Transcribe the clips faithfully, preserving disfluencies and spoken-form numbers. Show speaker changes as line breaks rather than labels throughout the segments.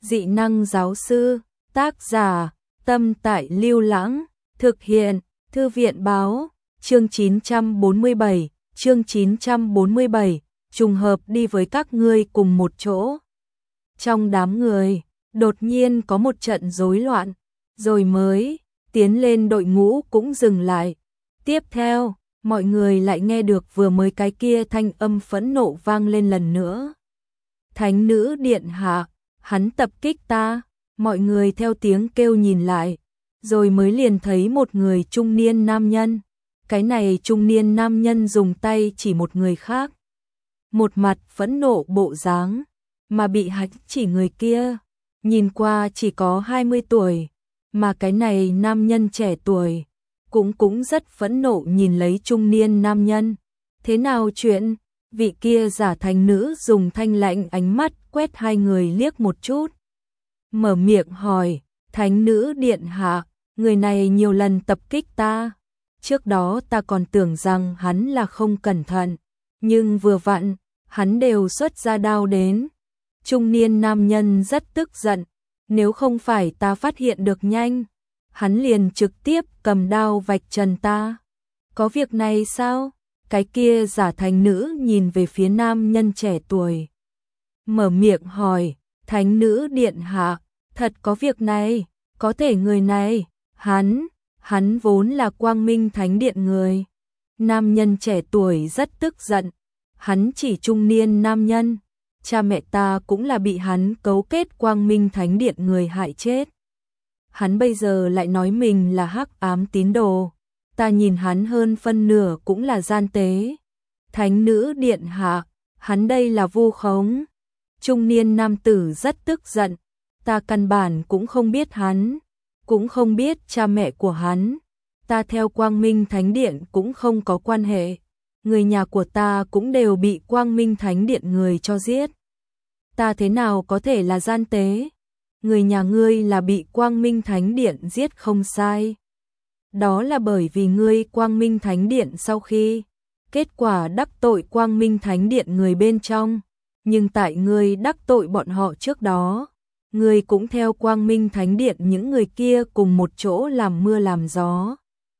Dị năng giáo sư, tác giả, Tâm Tại Lưu Lãng, thực hiện, Thư viện báo, chương chín trăm bốn mươi bảy, chương chín trăm bốn mươi bảy, trùng hợp đi với các ngươi cùng một chỗ. Trong đám người, đột nhiên có một trận rối loạn, rồi mới tiến lên đội ngũ cũng dừng lại. Tiếp theo, mọi người lại nghe được vừa mới cái kia thanh âm phẫn nộ vang lên lần nữa. Thánh nữ điện hạ, hắn tập kích ta. Mọi người theo tiếng kêu nhìn lại, rồi mới liền thấy một người trung niên nam nhân. Cái này trung niên nam nhân dùng tay chỉ một người khác. Một mặt phẫn nộ bộ dáng, mà bị hắn chỉ người kia, nhìn qua chỉ có hai mươi tuổi, mà cái này nam nhân trẻ tuổi, cũng cũng rất phẫn nộ nhìn lấy trung niên nam nhân. Thế nào chuyện? Vị kia giả thành nữ dùng thanh lạnh ánh mắt quét hai người liếc một chút. Mở miệng hỏi, thánh nữ điện hạ, người này nhiều lần tập kích ta. Trước đó ta còn tưởng rằng hắn là không cẩn thận, nhưng vừa vặn, hắn đều xuất ra đao đến. Trung niên nam nhân rất tức giận, nếu không phải ta phát hiện được nhanh, hắn liền trực tiếp cầm đao vạch trần ta. Có việc này sao? Cái kia giả thành nữ nhìn về phía nam nhân trẻ tuổi. Mở miệng hỏi, thánh nữ điện hạ, thật có việc này, có thể người này, hắn, hắn vốn là Quang Minh Thánh Điện người. Nam nhân trẻ tuổi rất tức giận, hắn chỉ trung niên nam nhân, cha mẹ ta cũng là bị hắn cấu kết Quang Minh Thánh Điện người hại chết. Hắn bây giờ lại nói mình là hắc ám tín đồ, ta nhìn hắn hơn phân nửa cũng là gian tế. Thánh nữ điện hạ, hắn đây là vu khống. Trung niên nam tử rất tức giận, ta căn bản cũng không biết hắn, cũng không biết cha mẹ của hắn, ta theo Quang Minh Thánh Điện cũng không có quan hệ, người nhà của ta cũng đều bị Quang Minh Thánh Điện người cho giết. Ta thế nào có thể là gian tế? Người nhà ngươi là bị Quang Minh Thánh Điện giết không sai. Đó là bởi vì ngươi Quang Minh Thánh Điện sau khi kết quả đắc tội Quang Minh Thánh Điện người bên trong, nhưng tại ngươi đắc tội bọn họ trước đó, ngươi cũng theo Quang Minh Thánh Điện những người kia cùng một chỗ làm mưa làm gió,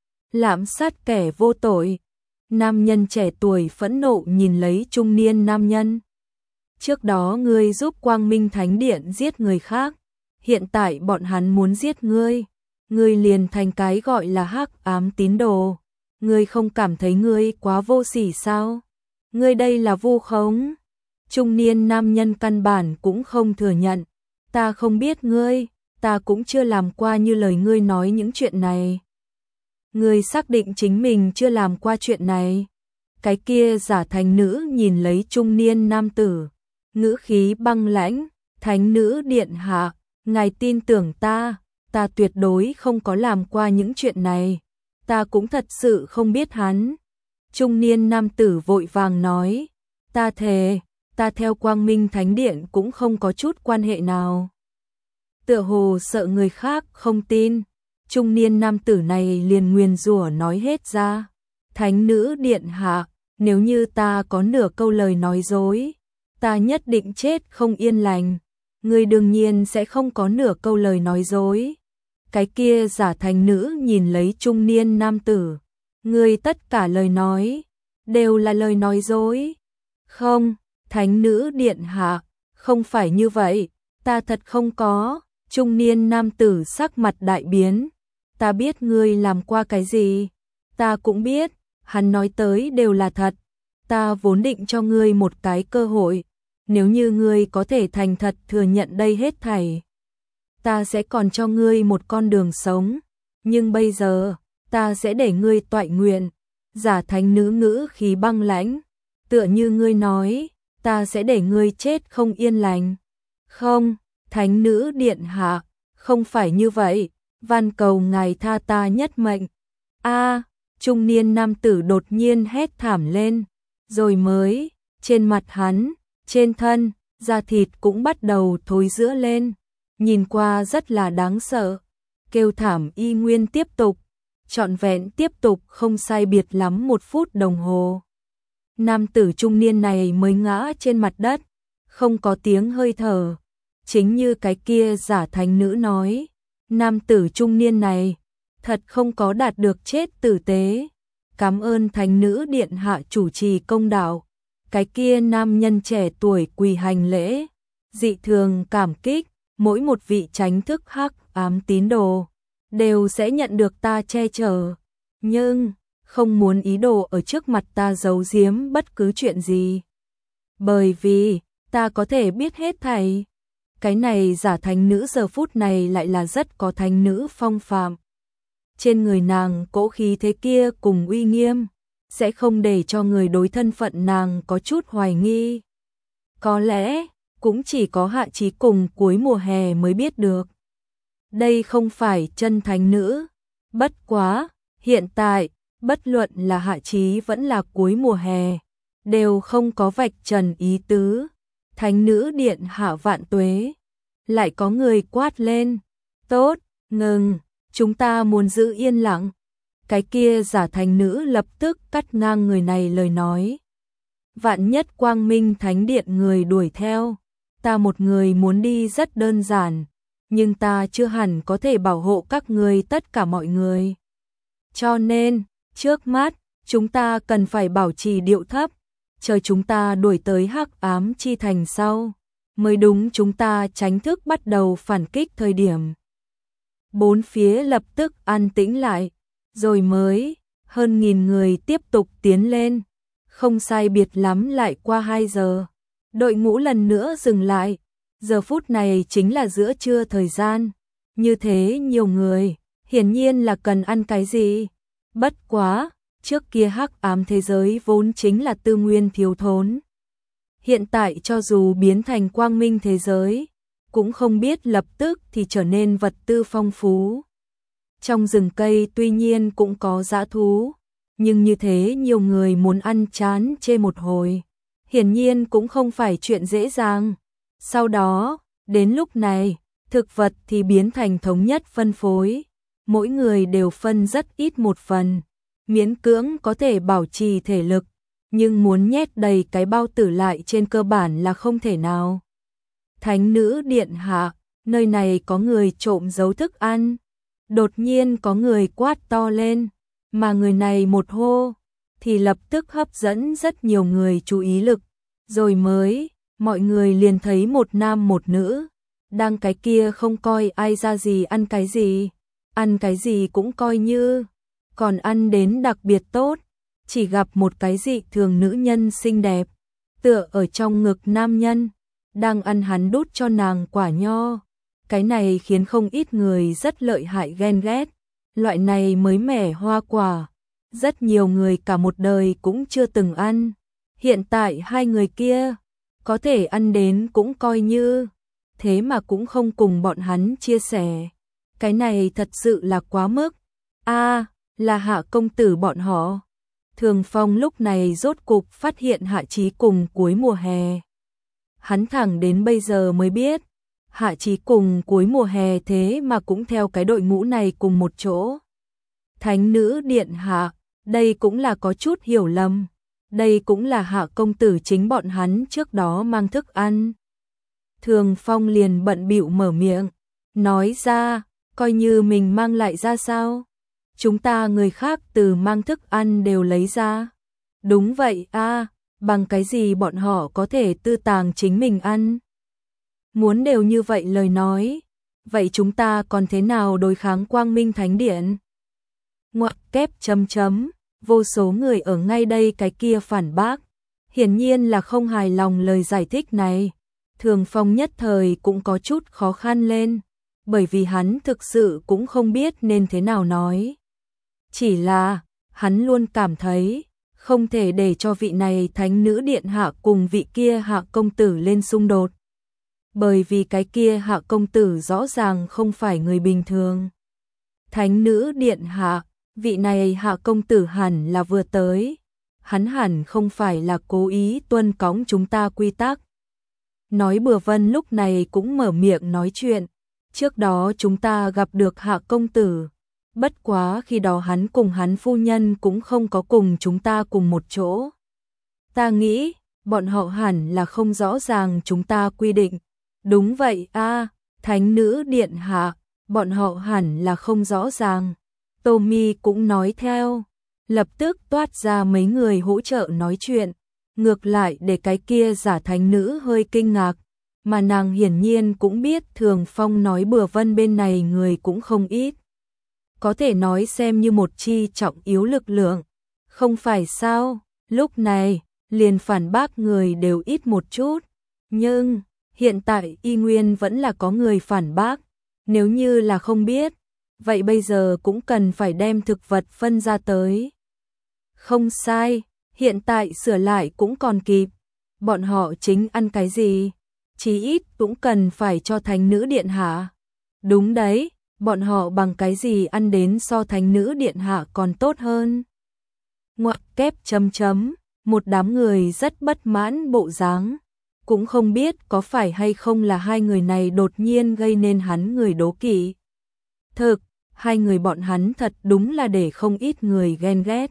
lạm sát kẻ vô tội. Nam nhân trẻ tuổi phẫn nộ nhìn lấy trung niên nam nhân. Trước đó ngươi giúp Quang Minh Thánh Điện giết người khác, hiện tại bọn hắn muốn giết ngươi, ngươi liền thành cái gọi là hắc ám tín đồ. Ngươi không cảm thấy ngươi quá vô sỉ sao? Ngươi đây là vu khống. Trung niên nam nhân căn bản cũng không thừa nhận. Ta không biết ngươi, ta cũng chưa làm qua như lời ngươi nói những chuyện này. Ngươi xác định chính mình chưa làm qua chuyện này. Cái kia giả thành nữ nhìn lấy trung niên nam tử, ngữ khí băng lãnh, thánh nữ điện hạ, ngài tin tưởng ta, ta tuyệt đối không có làm qua những chuyện này. Ta cũng thật sự không biết hắn. Trung niên nam tử vội vàng nói, ta thề, ta theo Quang Minh Thánh Điện cũng không có chút quan hệ nào. Tựa hồ sợ người khác không tin, trung niên nam tử này liền nguyền rủa nói hết ra. Thánh nữ điện hạ, nếu như ta có nửa câu lời nói dối, ta nhất định chết không yên lành. Ngươi đương nhiên sẽ không có nửa câu lời nói dối. Cái kia giả thành nữ nhìn lấy trung niên nam tử, ngươi tất cả lời nói đều là lời nói dối. Không, thánh nữ điện hạ, không phải như vậy, ta thật không có. Trung niên nam tử sắc mặt đại biến, ta biết ngươi làm qua cái gì, ta cũng biết, hắn nói tới đều là thật. Ta vốn định cho ngươi một cái cơ hội, nếu như ngươi có thể thành thật thừa nhận đây hết thảy, ta sẽ còn cho ngươi một con đường sống, nhưng bây giờ, ta sẽ để ngươi toại nguyện. Giả thánh nữ ngữ khí băng lãnh, tựa như ngươi nói, ta sẽ để ngươi chết không yên lành. Không, thánh nữ điện hạ, không phải như vậy, van cầu ngài tha ta nhất mệnh. A, trung niên nam tử đột nhiên hét thảm lên, rồi mới, trên mặt hắn, trên thân, da thịt cũng bắt đầu thối rữa lên, nhìn qua rất là đáng sợ. Kêu thảm y nguyên tiếp tục, trọn vẹn tiếp tục không sai biệt lắm một phút đồng hồ. Nam tử trung niên này mới ngã trên mặt đất, không có tiếng hơi thở. chính như cái kia giả thánh nữ nói, nam tử trung niên này thật không có đạt được chết tử tế. Cảm ơn thánh nữ điện hạ chủ trì công đạo. Cái kia nam nhân trẻ tuổi quỳ hành lễ, dị thường cảm kích, mỗi một vị tránh thức hắc ám tín đồ đều sẽ nhận được ta che chở, nhưng không muốn ý đồ ở trước mặt ta giấu giếm bất cứ chuyện gì. Bởi vì ta có thể biết hết thảy. Cái này giả thánh nữ giờ phút này lại là rất có thánh nữ phong phạm. Trên người nàng cỗ khí thế kia cùng uy nghiêm, sẽ không để cho người đối thân phận nàng có chút hoài nghi. Có lẽ, cũng chỉ có Hạ Chí cùng cuối mùa hè mới biết được. Đây không phải chân thánh nữ. Bất quá, hiện tại, bất luận là Hạ Chí vẫn là cuối mùa hè, đều không có vạch trần ý tứ. Thánh nữ điện hạ vạn tuế. Lại có người quát lên. Tốt, ngừng, chúng ta muốn giữ yên lặng. Cái kia giả thánh nữ lập tức cắt ngang người này lời nói. Vạn nhất Quang Minh Thánh Điện người đuổi theo, ta một người muốn đi rất đơn giản, nhưng ta chưa hẳn có thể bảo hộ các người tất cả mọi người. Cho nên, trước mắt, chúng ta cần phải bảo trì điệu thấp, chờ chúng ta đuổi tới hắc ám chi thành sau, mới đúng chúng ta tránh thức bắt đầu phản kích thời điểm. Bốn phía lập tức an tĩnh lại, rồi mới, hơn nghìn người tiếp tục tiến lên, không sai biệt lắm lại qua hai giờ. Đội ngũ lần nữa dừng lại, giờ phút này chính là giữa trưa thời gian, như thế nhiều người, hiển nhiên là cần ăn cái gì. Bất quá, trước kia hắc ám thế giới vốn chính là tư nguyên thiếu thốn. Hiện tại cho dù biến thành quang minh thế giới, cũng không biết lập tức thì trở nên vật tư phong phú. Trong rừng cây tuy nhiên cũng có dã thú, nhưng như thế nhiều người muốn ăn chán chê một hồi, hiển nhiên cũng không phải chuyện dễ dàng. Sau đó, đến lúc này, thực vật thì biến thành thống nhất phân phối, mỗi người đều phân rất ít một phần, miễn cưỡng có thể bảo trì thể lực, nhưng muốn nhét đầy cái bao tử lại trên cơ bản là không thể nào. Thánh nữ điện hạ, nơi này có người trộm giấu thức ăn. Đột nhiên có người quát to lên, mà người này một hô, thì lập tức hấp dẫn rất nhiều người chú ý lực. Rồi mới, mọi người liền thấy một nam một nữ, đang cái kia không coi ai ra gì ăn cái gì, ăn cái gì cũng coi như, còn ăn đến đặc biệt tốt, chỉ gặp một cái dị thường nữ nhân xinh đẹp, tựa ở trong ngực nam nhân, đang ăn hắn đút cho nàng quả nho. Cái này khiến không ít người rất lợi hại ghen ghét, loại này mới mẻ hoa quả, rất nhiều người cả một đời cũng chưa từng ăn. Hiện tại hai người kia, có thể ăn đến cũng coi như, thế mà cũng không cùng bọn hắn chia sẻ. Cái này thật sự là quá mức. A, à, là Hạ công tử bọn họ. Thường Phong lúc này rốt cục phát hiện Hạ Chí cùng cuối mùa hè. Hắn thẳng đến bây giờ mới biết, Hạ Chí cùng cuối mùa hè thế mà cũng theo cái đội ngũ này cùng một chỗ. Thánh nữ điện hạ, đây cũng là có chút hiểu lầm. Đây cũng là Hạ công tử chính bọn hắn trước đó mang thức ăn. Thường Phong liền bận bịu mở miệng, nói ra, coi như mình mang lại ra sao? Chúng ta người khác từ mang thức ăn đều lấy ra. Đúng vậy a, à, bằng cái gì bọn họ có thể tư tàng chính mình ăn? Muốn đều như vậy lời nói, vậy chúng ta còn thế nào đối kháng Quang Minh Thánh Điện? Ngoặc kép chấm chấm, vô số người ở ngay đây cái kia phản bác, hiển nhiên là không hài lòng lời giải thích này. Thường Phong nhất thời cũng có chút khó khăn lên, bởi vì hắn thực sự cũng không biết nên thế nào nói. Chỉ là, hắn luôn cảm thấy, không thể để cho vị này thánh nữ điện hạ cùng vị kia Hạ công tử lên xung đột. Bởi vì cái kia Hạ công tử rõ ràng không phải người bình thường. Thánh nữ điện hạ, vị này Hạ công tử hẳn là vừa tới. Hắn hẳn không phải là cố ý tuân cõng chúng ta quy tắc. Nói Bừa Vân lúc này cũng mở miệng nói chuyện. Trước đó chúng ta gặp được Hạ công tử. Bất quá khi đó hắn cùng hắn phu nhân cũng không có cùng chúng ta cùng một chỗ. Ta nghĩ, bọn họ hẳn là không rõ ràng chúng ta quy định. Đúng vậy a, thánh nữ điện hạ, bọn họ hẳn là không rõ ràng. Tommy cũng nói theo, lập tức toát ra mấy người hỗ trợ nói chuyện, ngược lại để cái kia giả thánh nữ hơi kinh ngạc, mà nàng hiển nhiên cũng biết Thường Phong nói bừa vân bên này người cũng không ít. Có thể nói xem như một chi trọng yếu lực lượng, không phải sao, lúc này, liền phản bác người đều ít một chút, nhưng hiện tại y nguyên vẫn là có người phản bác, nếu như là không biết, vậy bây giờ cũng cần phải đem thực vật phân ra tới. Không sai, hiện tại sửa lại cũng còn kịp, bọn họ chính ăn cái gì, chí ít cũng cần phải cho thánh nữ điện hạ. Đúng đấy, bọn họ bằng cái gì ăn đến so thánh nữ điện hạ còn tốt hơn. Ngoặc kép chấm chấm, một đám người rất bất mãn bộ dáng, cũng không biết có phải hay không là hai người này đột nhiên gây nên hắn người đố kỵ. Thực, hai người bọn hắn thật đúng là để không ít người ghen ghét.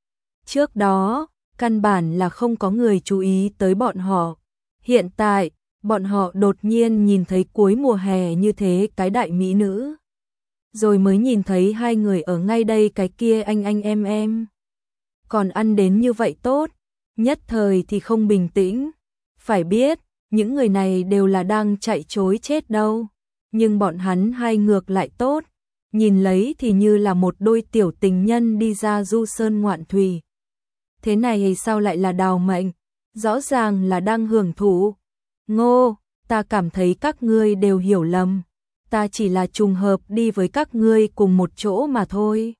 Trước đó, căn bản là không có người chú ý tới bọn họ. Hiện tại, bọn họ đột nhiên nhìn thấy cuối mùa hè như thế cái đại mỹ nữ. Rồi mới nhìn thấy hai người ở ngay đây cái kia anh anh em em. Còn ăn đến như vậy tốt, nhất thời thì không bình tĩnh. Phải biết, những người này đều là đang chạy chối chết đâu. Nhưng bọn hắn hai ngược lại tốt, nhìn lấy thì như là một đôi tiểu tình nhân đi ra du sơn ngoạn thủy. Thế này sao lại là đào mệnh, rõ ràng là đang hưởng thụ. Ngô, ta cảm thấy các ngươi đều hiểu lầm, ta chỉ là trùng hợp đi với các ngươi cùng một chỗ mà thôi.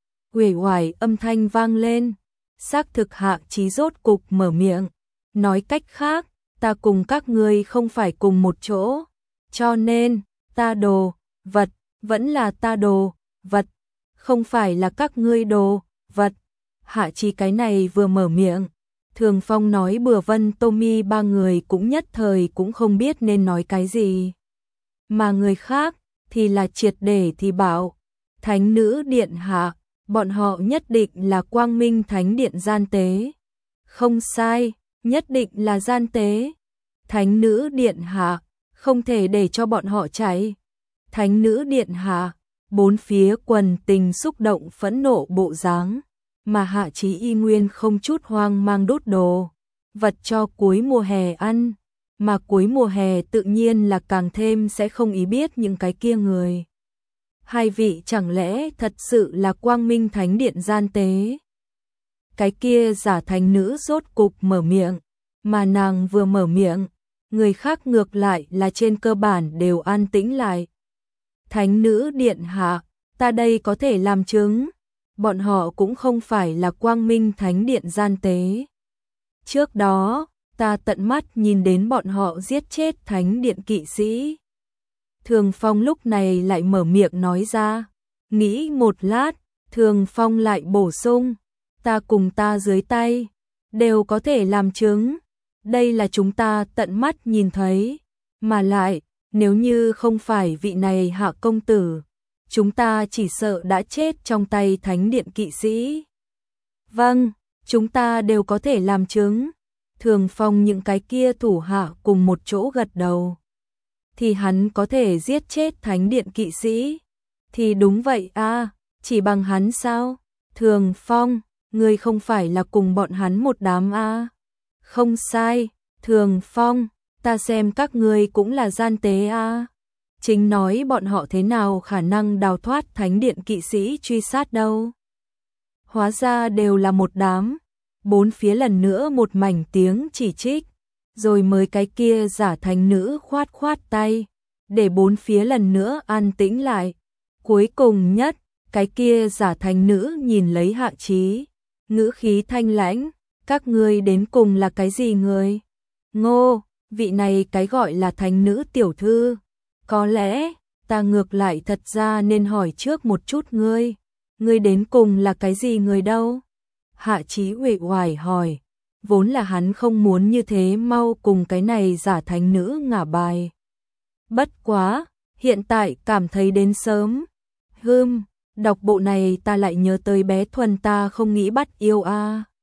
Uể oải âm thanh vang lên, xác thực Hạ Chí rốt cục mở miệng, nói cách khác, ta cùng các ngươi không phải cùng một chỗ, cho nên, ta đồ, vật, vẫn là ta đồ, vật, không phải là các ngươi đồ, vật. Hạ Chí cái này vừa mở miệng, Thường Phong nói bừa vân Tommy ba người cũng nhất thời cũng không biết nên nói cái gì. Mà người khác thì là triệt để thì bảo, thánh nữ điện hạ, bọn họ nhất định là quang minh thánh điện gian tế. Không sai, nhất định là gian tế. Thánh nữ điện hạ, không thể để cho bọn họ chạy. Thánh nữ điện hạ, bốn phía quần tình xúc động phẫn nộ bộ dáng. Mà Hạ Chí y nguyên không chút hoang mang đốt đồ, vật cho cuối mùa hè ăn, mà cuối mùa hè tự nhiên là càng thêm sẽ không ý biết những cái kia người. Hai vị chẳng lẽ thật sự là quang minh thánh điện gian tế? Cái kia giả thánh nữ rốt cục mở miệng, mà nàng vừa mở miệng, người khác ngược lại là trên cơ bản đều an tĩnh lại. Thánh nữ điện hạ, ta đây có thể làm chứng. Bọn họ cũng không phải là quang minh thánh điện gian tế. Trước đó, ta tận mắt nhìn đến bọn họ giết chết thánh điện kỵ sĩ. Thường Phong lúc này lại mở miệng nói ra. Nghĩ một lát, Thường Phong lại bổ sung. Ta cùng ta dưới tay, đều có thể làm chứng. Đây là chúng ta tận mắt nhìn thấy. Mà lại, nếu như không phải vị này Hạ công tử, chúng ta chỉ sợ đã chết trong tay thánh điện kỵ sĩ. Vâng, chúng ta đều có thể làm chứng. Thường Phong những cái kia thủ hạ cùng một chỗ gật đầu. Thì hắn có thể giết chết thánh điện kỵ sĩ. Thì đúng vậy a, chỉ bằng hắn sao? Thường Phong, ngươi không phải là cùng bọn hắn một đám a? Không sai, Thường Phong, ta xem các ngươi cũng là gian tế a. Chính nói bọn họ thế nào khả năng đào thoát thánh điện kỵ sĩ truy sát đâu. Hóa ra đều là một đám. Bốn phía lần nữa một mảnh tiếng chỉ trích. Rồi mới cái kia giả thánh nữ khoát khoát tay. Để bốn phía lần nữa an tĩnh lại. Cuối cùng nhất, cái kia giả thánh nữ nhìn lấy Hạ Chí. Ngữ khí thanh lãnh. Các ngươi đến cùng là cái gì người? Ngô, vị này cái gọi là thánh nữ tiểu thư. Có lẽ, ta ngược lại thật ra nên hỏi trước một chút ngươi. Ngươi đến cùng là cái gì người đâu? Hạ Chí uể oải hỏi. Vốn là hắn không muốn như thế mau cùng cái này giả thánh nữ ngả bài. Bất quá, hiện tại cảm thấy đến sớm. Hừm, đọc bộ này ta lại nhớ tới bé Thuần ta không nghĩ bắt yêu a.